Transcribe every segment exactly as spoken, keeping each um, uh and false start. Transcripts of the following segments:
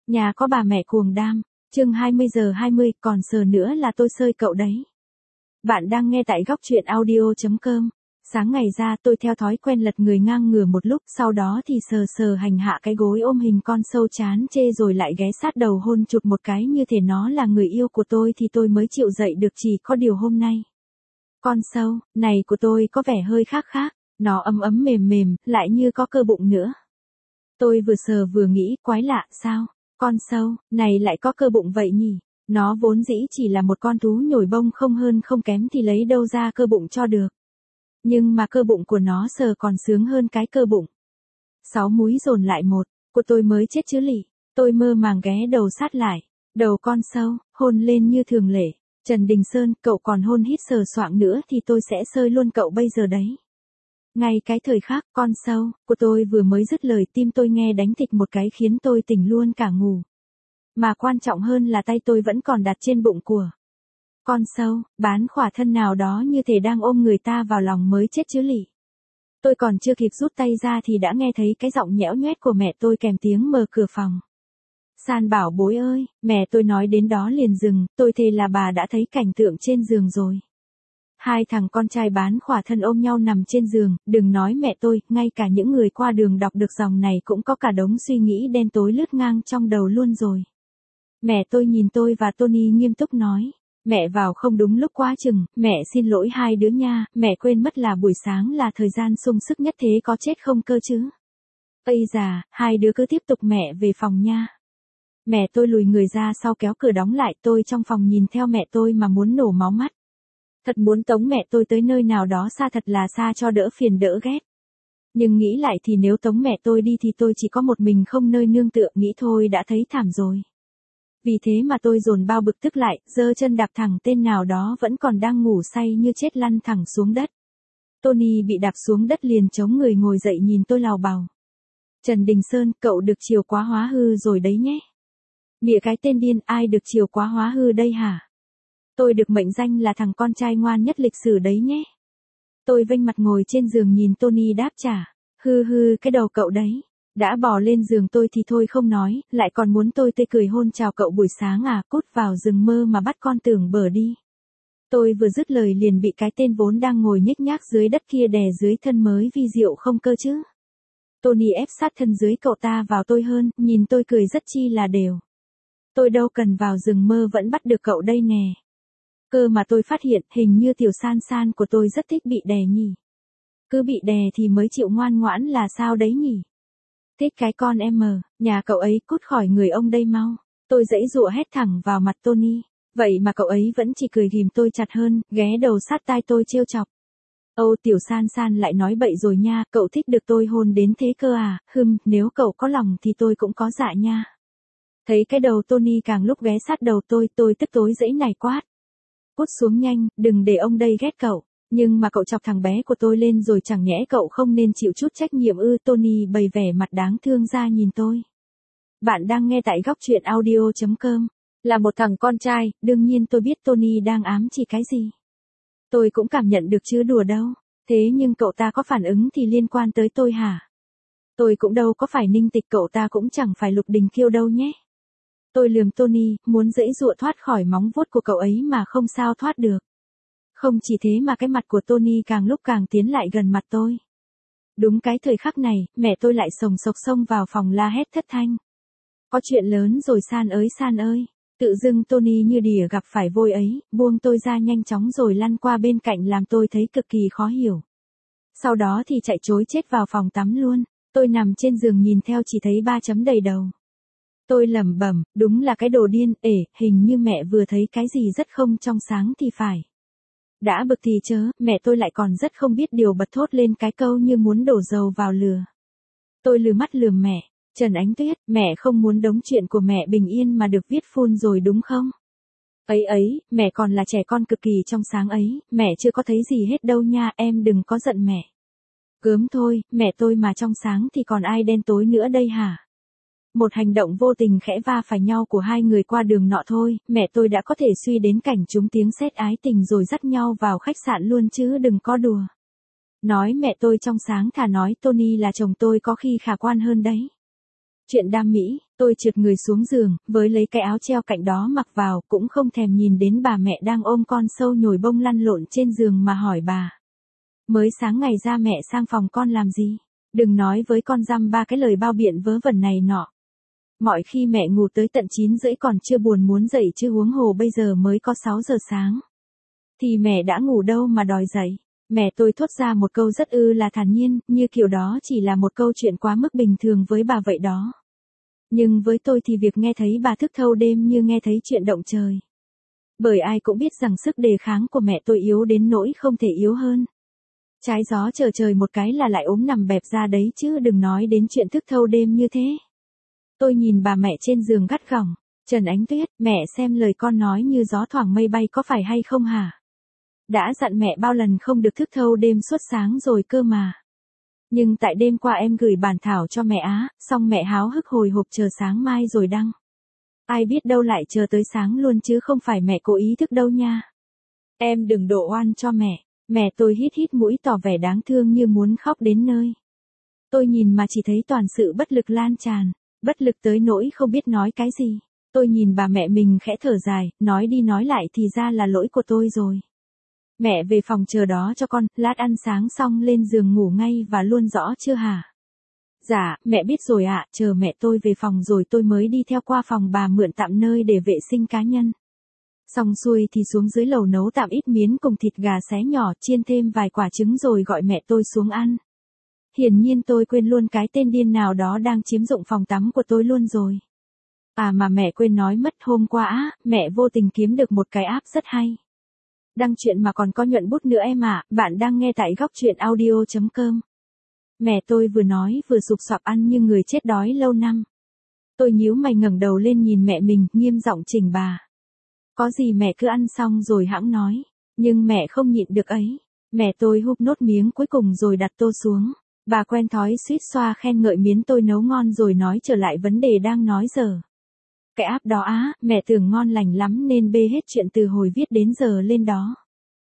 Nhà có bà mẹ cuồng đam. Chương hai mươi giờ hai mươi, còn sờ nữa là tôi sơi cậu đấy. Bạn đang nghe tại góc truyện audio chấm com. Sáng ngày ra tôi theo thói quen lật người ngang ngửa một lúc, sau đó thì sờ sờ hành hạ cái gối ôm hình con sâu chán chê rồi lại ghé sát đầu hôn chụt một cái như thể nó là người yêu của tôi thì tôi mới chịu dậy được, chỉ có điều hôm nay. Con sâu này của tôi có vẻ hơi khác khác, nó ấm ấm mềm mềm, lại như có cơ bụng nữa. Tôi vừa sờ vừa nghĩ quái lạ, sao con sâu này lại có cơ bụng vậy nhỉ? Nó vốn dĩ chỉ là một con thú nhồi bông không hơn không kém thì lấy đâu ra cơ bụng cho được. Nhưng mà cơ bụng của nó sờ còn sướng hơn cái cơ bụng. Sáu múi dồn lại một, của tôi mới chết chứ lỉ. Tôi mơ màng ghé đầu sát lại, đầu con sâu, hôn lên như thường lệ. Trần Đình Sơn, cậu còn hôn hít sờ soạng nữa thì tôi sẽ sơi luôn cậu bây giờ đấy. Ngay cái thời khắc con sâu của tôi vừa mới dứt lời, tim tôi nghe đánh thịch một cái khiến tôi tỉnh luôn cả ngủ. Mà quan trọng hơn là tay tôi vẫn còn đặt trên bụng của con sâu, bán khỏa thân nào đó như thể đang ôm người ta vào lòng mới chết chứ lỉ. Tôi còn chưa kịp rút tay ra thì đã nghe thấy cái giọng nhẽo nhoét của mẹ tôi kèm tiếng mở cửa phòng. San bảo bối ơi, mẹ tôi nói đến đó liền dừng, tôi thề là bà đã thấy cảnh tượng trên giường rồi. Hai thằng con trai bán khỏa thân ôm nhau nằm trên giường, đừng nói mẹ tôi, ngay cả những người qua đường đọc được dòng này cũng có cả đống suy nghĩ đen tối lướt ngang trong đầu luôn rồi. Mẹ tôi nhìn tôi và Tony nghiêm túc nói, mẹ vào không đúng lúc quá chừng, mẹ xin lỗi hai đứa nha, mẹ quên mất là buổi sáng là thời gian sung sức nhất thế có chết không cơ chứ. Ây già, hai đứa cứ tiếp tục mẹ về phòng nha. Mẹ tôi lùi người ra sau kéo cửa đóng lại, tôi trong phòng nhìn theo mẹ tôi mà muốn nổ máu mắt. Thật muốn tống mẹ tôi tới nơi nào đó xa thật là xa cho đỡ phiền đỡ ghét. Nhưng nghĩ lại thì nếu tống mẹ tôi đi thì tôi chỉ có một mình không nơi nương tựa, nghĩ thôi đã thấy thảm rồi. Vì thế mà tôi dồn bao bực tức lại, giơ chân đạp thẳng tên nào đó vẫn còn đang ngủ say như chết lăn thẳng xuống đất. Tony bị đạp xuống đất liền chống người ngồi dậy nhìn tôi lào bào. Trần Đình Sơn, cậu được chiều quá hóa hư rồi đấy nhé. Mịa cái tên điên, ai được chiều quá hóa hư đây hả? Tôi được mệnh danh là thằng con trai ngoan nhất lịch sử đấy nhé. Tôi vênh mặt ngồi trên giường nhìn Tony đáp trả. Hư hư cái đầu cậu đấy. Đã bò lên giường tôi thì thôi không nói, lại còn muốn tôi tươi cười hôn chào cậu buổi sáng à, cút vào rừng mơ mà bắt con tưởng bờ đi. Tôi vừa dứt lời liền bị cái tên vốn đang ngồi nhếch nhác dưới đất kia đè dưới thân mới vi diệu không cơ chứ. Tony ép sát thân dưới cậu ta vào tôi hơn, nhìn tôi cười rất chi là đều. Tôi đâu cần vào rừng mơ vẫn bắt được cậu đây nè. Cơ mà tôi phát hiện hình như tiểu san san của tôi rất thích bị đè nhỉ. Cứ bị đè thì mới chịu ngoan ngoãn là sao đấy nhỉ. Thích cái con em mờ, nhà cậu ấy cút khỏi người ông đây mau. Tôi giãy giụa hét thẳng vào mặt Tony. Vậy mà cậu ấy vẫn chỉ cười ghìm tôi chặt hơn, ghé đầu sát tai tôi trêu chọc. Âu tiểu san san lại nói bậy rồi nha, cậu thích được tôi hôn đến thế cơ à, hừm, nếu cậu có lòng thì tôi cũng có dạ nha. Thấy cái đầu Tony càng lúc ghé sát đầu tôi, tôi tức tối giãy nảy quát. Cút xuống nhanh, đừng để ông đây ghét cậu. Nhưng mà cậu chọc thằng bé của tôi lên rồi chẳng nhẽ cậu không nên chịu chút trách nhiệm ư? Tony bày vẻ mặt đáng thương ra nhìn tôi. Bạn đang nghe tại góc truyện audio chấm com. Là một thằng con trai, đương nhiên tôi biết Tony đang ám chỉ cái gì. Tôi cũng cảm nhận được chứ đùa đâu. Thế nhưng cậu ta có phản ứng thì liên quan tới tôi hả? Tôi cũng đâu có phải ninh tịch, cậu ta cũng chẳng phải Lục Đình Kiêu đâu nhé. Tôi lườm Tony, muốn giãy giụa thoát khỏi móng vuốt của cậu ấy mà không sao thoát được. Không chỉ thế mà cái mặt của Tony càng lúc càng tiến lại gần mặt tôi. Đúng cái thời khắc này, mẹ tôi lại sồng sộc xông vào phòng la hét thất thanh. Có chuyện lớn rồi San ơi San ơi. Tự dưng Tony như đỉa gặp phải vôi ấy, buông tôi ra nhanh chóng rồi lăn qua bên cạnh làm tôi thấy cực kỳ khó hiểu. Sau đó thì chạy trối chết vào phòng tắm luôn. Tôi nằm trên giường nhìn theo chỉ thấy ba chấm đầy đầu. Tôi lẩm bẩm, đúng là cái đồ điên, ể, hình như mẹ vừa thấy cái gì rất không trong sáng thì phải. Đã bực thì chớ, mẹ tôi lại còn rất không biết điều bật thốt lên cái câu như muốn đổ dầu vào lửa. Tôi lừ mắt lườm mẹ, Trần Ánh Tuyết, mẹ không muốn đống chuyện của mẹ bình yên mà được viết phun rồi đúng không? Ấy ấy, mẹ còn là trẻ con cực kỳ trong sáng ấy, mẹ chưa có thấy gì hết đâu nha, em đừng có giận mẹ. Gớm thôi, mẹ tôi mà trong sáng thì còn ai đen tối nữa đây hả? Một hành động vô tình khẽ va phải nhau của hai người qua đường nọ thôi, mẹ tôi đã có thể suy đến cảnh chúng tiếng sét ái tình rồi dắt nhau vào khách sạn luôn chứ đừng có đùa. Nói mẹ tôi trong sáng thà nói Tony là chồng tôi có khi khả quan hơn đấy. Chuyện đam mỹ, Tôi trượt người xuống giường, với lấy cái áo treo cạnh đó mặc vào, cũng không thèm nhìn đến bà mẹ đang ôm con sâu nhồi bông lăn lộn trên giường mà hỏi bà. Mới sáng ngày ra mẹ sang phòng con làm gì? Đừng nói với con dăm ba cái lời bao biện vớ vẩn này nọ. Mọi khi mẹ ngủ tới tận chín rưỡi còn chưa buồn muốn dậy chứ huống hồ bây giờ mới có sáu giờ sáng. Thì mẹ đã ngủ đâu mà đòi dậy. Mẹ tôi thốt ra một câu rất ư là thản nhiên, như kiểu đó chỉ là một câu chuyện quá mức bình thường với bà vậy đó. Nhưng với tôi thì việc nghe thấy bà thức thâu đêm như nghe thấy chuyện động trời. Bởi ai cũng biết rằng sức đề kháng của mẹ tôi yếu đến nỗi không thể yếu hơn. Trái gió trở trời một cái là lại ốm nằm bẹp ra đấy chứ đừng nói đến chuyện thức thâu đêm như thế. Tôi nhìn bà mẹ trên giường gắt gỏng. Trần Ánh Tuyết, mẹ xem lời con nói như gió thoảng mây bay có phải hay không hả? Đã dặn mẹ bao lần không được thức thâu đêm suốt sáng rồi cơ mà. Nhưng tại đêm qua em gửi bản thảo cho mẹ á, xong mẹ háo hức hồi hộp chờ sáng mai rồi đăng. Ai biết đâu lại chờ tới sáng luôn chứ không phải mẹ cố ý thức đâu nha. Em đừng đổ oan cho mẹ. Mẹ tôi hít hít mũi tỏ vẻ đáng thương như muốn khóc đến nơi. Tôi nhìn mà chỉ thấy toàn sự bất lực lan tràn, bất lực tới nỗi không biết nói cái gì. Tôi nhìn bà mẹ mình khẽ thở dài, nói đi nói lại thì ra là lỗi của tôi rồi. Mẹ về phòng chờ đó cho con, lát ăn sáng xong lên giường ngủ ngay và luôn rõ chưa hả? Dạ, mẹ biết rồi ạ, chờ mẹ tôi về phòng rồi tôi mới đi theo qua phòng bà mượn tạm nơi để vệ sinh cá nhân. Xong xuôi thì xuống dưới lầu nấu tạm ít miến cùng thịt gà xé nhỏ, chiên thêm vài quả trứng rồi gọi mẹ tôi xuống ăn. Hiển nhiên tôi quên luôn cái tên điên nào đó đang chiếm dụng phòng tắm của tôi luôn rồi. À mà mẹ quên nói mất, hôm qua á, mẹ vô tình kiếm được một cái app rất hay. Đăng chuyện mà còn có nhuận bút nữa em ạ, à, bạn đang nghe tại góc truyện audio chấm com. Mẹ tôi vừa nói vừa sụp sọp ăn như người chết đói lâu năm. Tôi nhíu mày ngẩng đầu lên nhìn mẹ mình, nghiêm giọng chỉnh bà. Có gì mẹ cứ ăn xong rồi hẵng nói, nhưng mẹ không nhịn được ấy. Mẹ tôi húp nốt miếng cuối cùng rồi đặt tô xuống. Bà quen thói suýt xoa khen ngợi miến tôi nấu ngon rồi nói trở lại vấn đề đang nói giờ. Cái app đó á, mẹ tưởng ngon lành lắm nên bê hết chuyện từ hồi viết đến giờ lên đó.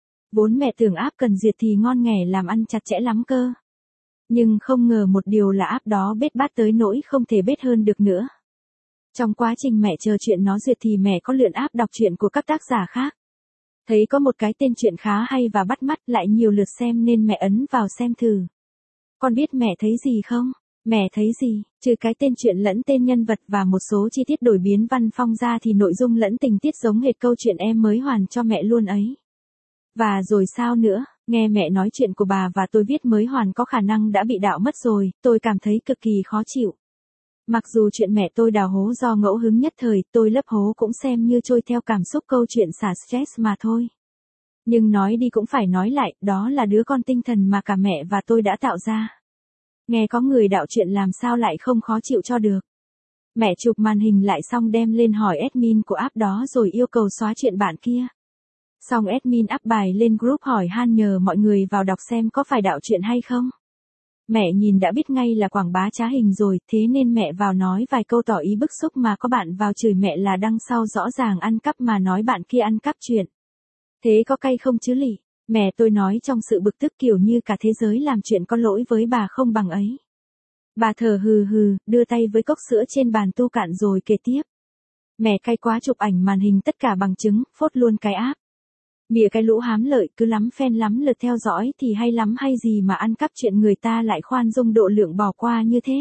Vốn mẹ tưởng app cần duyệt thì ngon nghẻ làm ăn chặt chẽ lắm cơ. Nhưng không ngờ một điều là app đó bết bát tới nỗi không thể bết hơn được nữa. Trong quá trình mẹ chờ chuyện nó duyệt thì mẹ có lượn app đọc truyện của các tác giả khác. Thấy có một cái tên truyện khá hay và bắt mắt lại nhiều lượt xem nên mẹ ấn vào xem thử. Con biết mẹ thấy gì không? Mẹ thấy gì? Trừ cái tên truyện lẫn tên nhân vật và một số chi tiết đổi biến văn phong ra thì nội dung lẫn tình tiết giống hệt câu chuyện em mới hoàn cho mẹ luôn ấy. Và rồi sao nữa? Nghe mẹ nói chuyện của bà và tôi viết mới hoàn có khả năng đã bị đạo mất rồi, tôi cảm thấy cực kỳ khó chịu. Mặc dù chuyện mẹ tôi đào hố do ngẫu hứng nhất thời, tôi lấp hố cũng xem như trôi theo cảm xúc câu chuyện xả stress mà thôi. Nhưng nói đi cũng phải nói lại, đó là đứa con tinh thần mà cả mẹ và tôi đã tạo ra. Nghe có người đạo chuyện làm sao lại không khó chịu cho được. Mẹ chụp màn hình lại xong đem lên hỏi admin của app đó rồi yêu cầu xóa chuyện bạn kia. Xong admin up bài lên group hỏi han nhờ mọi người vào đọc xem có phải đạo chuyện hay không. Mẹ nhìn đã biết ngay là quảng bá trá hình rồi, thế nên mẹ vào nói vài câu tỏ ý bức xúc mà có bạn vào chửi mẹ là đăng sau rõ ràng ăn cắp mà nói bạn kia ăn cắp chuyện. Thế có cay không chứ lỉ? Mẹ tôi nói trong sự bực tức kiểu như cả thế giới làm chuyện có lỗi với bà không bằng ấy. Bà thở hừ hừ, đưa tay với cốc sữa trên bàn tu cạn rồi kể tiếp. Mẹ cay quá chụp ảnh màn hình tất cả bằng chứng, phốt luôn cái app. Mỉa cái lũ hám lợi cứ lắm phen lắm lượt theo dõi thì hay lắm hay gì mà ăn cắp chuyện người ta lại khoan dung độ lượng bỏ qua như thế.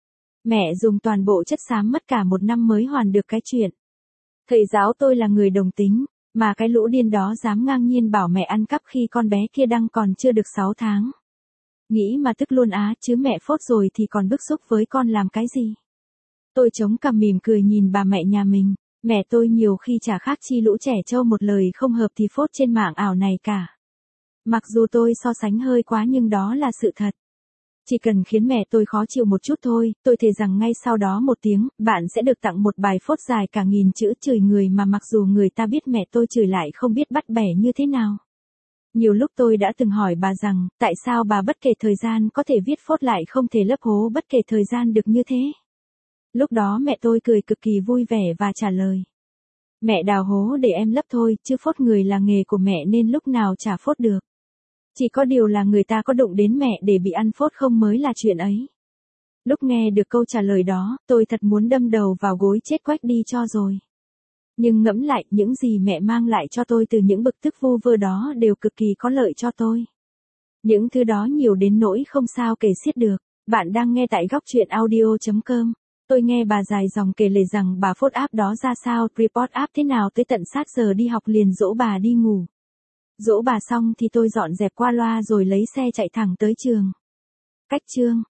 Mẹ dùng toàn bộ chất xám mất cả một năm mới hoàn được cái chuyện. Thầy giáo tôi là người đồng tính, mà cái lũ điên đó dám ngang nhiên bảo mẹ ăn cắp khi con bé kia đang còn chưa được sáu tháng. Nghĩ mà tức luôn á, chứ mẹ phốt rồi thì còn bức xúc với con làm cái gì. Tôi chống cằm mỉm cười nhìn bà mẹ nhà mình. Mẹ tôi nhiều khi chả khác chi lũ trẻ trâu một lời không hợp thì phốt trên mạng ảo này cả. Mặc dù tôi so sánh hơi quá nhưng đó là sự thật. Chỉ cần khiến mẹ tôi khó chịu một chút thôi, tôi thề rằng ngay sau đó một tiếng, bạn sẽ được tặng một bài phốt dài cả nghìn chữ chửi người mà mặc dù người ta biết mẹ tôi chửi lại không biết bắt bẻ như thế nào. Nhiều lúc tôi đã từng hỏi bà rằng, tại sao bà bất kể thời gian có thể viết phốt lại không thể lấp hố bất kể thời gian được như thế. Lúc đó mẹ tôi cười cực kỳ vui vẻ và trả lời. Mẹ đào hố để em lấp thôi, chứ phốt người là nghề của mẹ nên lúc nào chả phốt được. Chỉ có điều là người ta có đụng đến mẹ để bị ăn phốt không mới là chuyện ấy. Lúc nghe được câu trả lời đó, tôi thật muốn đâm đầu vào gối chết quách đi cho rồi. Nhưng ngẫm lại, những gì mẹ mang lại cho tôi từ những bực tức vô vơ đó đều cực kỳ có lợi cho tôi. Những thứ đó nhiều đến nỗi không sao kể xiết được. Bạn đang nghe tại góc truyện audio chấm com. Tôi nghe bà dài dòng kể lể rằng bà phốt app đó ra sao, report app thế nào tới tận sát giờ đi học liền dỗ bà đi ngủ. Dỗ bà xong thì tôi dọn dẹp qua loa rồi lấy xe chạy thẳng tới trường. Cách chương